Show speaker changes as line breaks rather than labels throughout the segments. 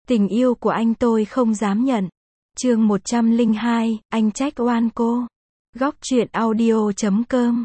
Tình yêu của anh tôi không dám nhận. Chương 102, anh trách oan cô. Góc truyện audio.com.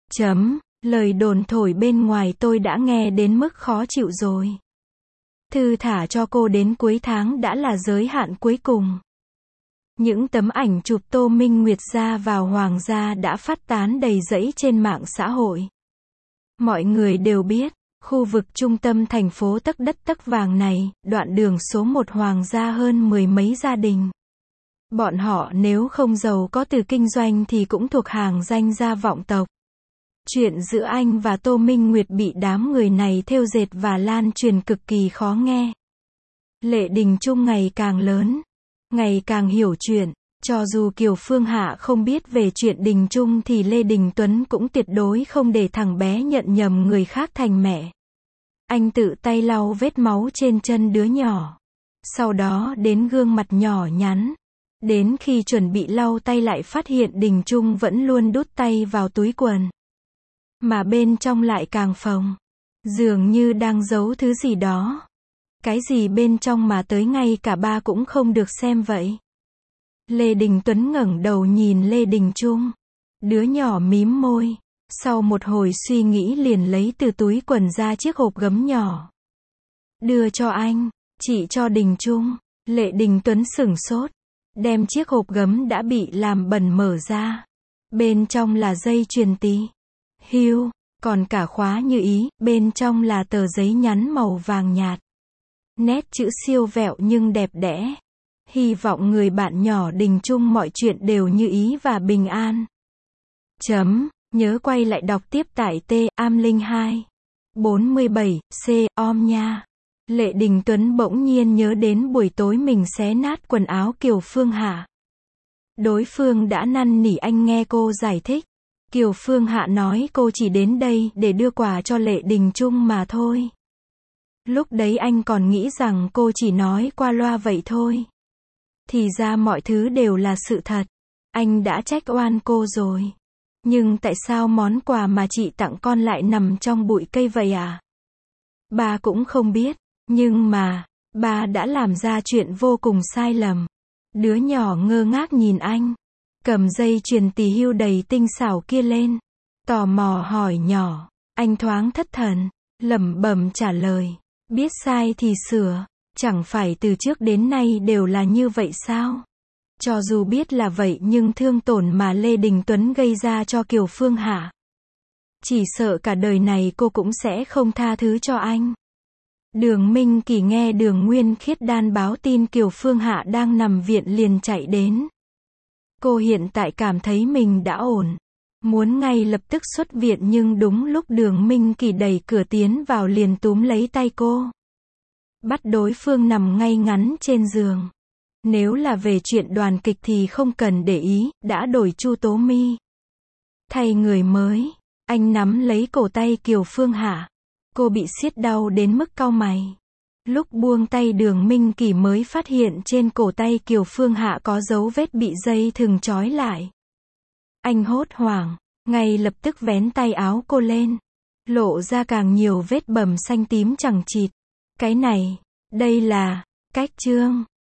Lời đồn thổi bên ngoài tôi đã nghe đến mức khó chịu rồi. Thư thả cho cô đến cuối tháng đã là giới hạn cuối cùng. Những tấm ảnh chụp Tô Minh Nguyệt ra vào Hoàng gia đã phát tán đầy rẫy trên mạng xã hội. Mọi người đều biết, khu vực trung tâm thành phố tấc đất tấc vàng này, đoạn đường số 1 Hoàng gia hơn 10 mấy gia đình. Bọn họ nếu không giàu có từ kinh doanh thì cũng thuộc hàng danh gia vọng tộc. Chuyện giữa anh và Tô Minh Nguyệt bị đám người này thêu dệt và lan truyền cực kỳ khó nghe. Lệ Đình Trung ngày càng lớn, ngày càng hiểu chuyện. Cho dù Kiều Phương Hạ không biết về chuyện Đình Trung thì Lê Đình Tuấn cũng tuyệt đối không để thằng bé nhận nhầm người khác thành mẹ. Anh tự tay lau vết máu trên chân đứa nhỏ. Sau đó đến gương mặt nhỏ nhắn. Đến khi chuẩn bị lau tay lại phát hiện Đình Trung vẫn luôn đút tay vào túi quần. Mà bên trong lại càng phồng. Dường như đang giấu thứ gì đó. Cái gì bên trong mà tới ngay cả ba cũng không được xem vậy. Lê Đình Tuấn ngẩng đầu nhìn Lê Đình Trung. Đứa nhỏ mím môi. Sau một hồi suy nghĩ liền lấy từ túi quần ra chiếc hộp gấm nhỏ. Đưa cho anh, chỉ cho Đình Trung. Lệ Đình Tuấn sửng sốt. Đem chiếc hộp gấm đã bị làm bẩn mở ra. Bên trong là dây chuyền tí. Hưu, còn cả khóa như ý, bên trong là tờ giấy nhắn màu vàng nhạt. Nét chữ siêu vẹo nhưng đẹp đẽ. Hy vọng người bạn nhỏ Đình Trung mọi chuyện đều như ý và bình an. Nhớ quay lại đọc tiếp tại T-am02 47C-om nha. Lệ Đình Tuấn bỗng nhiên nhớ đến buổi tối mình xé nát quần áo Kiều Phương Hạ. Đối phương đã năn nỉ anh nghe cô giải thích. Kiều Phương Hạ nói cô chỉ đến đây để đưa quà cho Lệ Đình Trung mà thôi. Lúc đấy anh còn nghĩ rằng cô chỉ nói qua loa vậy thôi. Thì ra mọi thứ đều là sự thật. Anh đã trách oan cô rồi. Nhưng tại sao món quà mà chị tặng con lại nằm trong bụi cây vậy à? Ba cũng không biết. Nhưng mà, ba đã làm ra chuyện vô cùng sai lầm. Đứa nhỏ ngơ ngác nhìn anh. Cầm dây chuyền tỳ hưu đầy tinh xảo kia lên. Tò mò hỏi nhỏ. Anh thoáng thất thần. Lẩm bẩm trả lời. Biết sai thì sửa. Chẳng phải từ trước đến nay đều là như vậy sao? Cho dù biết là vậy nhưng thương tổn mà Lê Đình Tuấn gây ra cho Kiều Phương Hạ. Chỉ sợ cả đời này cô cũng sẽ không tha thứ cho anh. Đường Minh Kỳ nghe Đường Nguyên Khiết Đan báo tin Kiều Phương Hạ đang nằm viện liền chạy đến. Cô hiện tại cảm thấy mình đã ổn. Muốn ngay lập tức xuất viện nhưng đúng lúc Đường Minh Kỳ đẩy cửa tiến vào liền túm lấy tay cô. Bắt đối phương nằm ngay ngắn trên giường. Nếu là về chuyện đoàn kịch thì không cần để ý, đã đổi Chu Tố My. Thay người mới, anh nắm lấy cổ tay Kiều Phương Hạ. Cô bị siết đau đến mức cau mày. Lúc buông tay Đường Minh Kỳ mới phát hiện trên cổ tay Kiều Phương Hạ có dấu vết bị dây thừng trói lại. Anh hốt hoảng, ngay lập tức vén tay áo cô lên. Lộ ra càng nhiều vết bầm xanh tím chằng chịt. Cái này, đây là cách trương.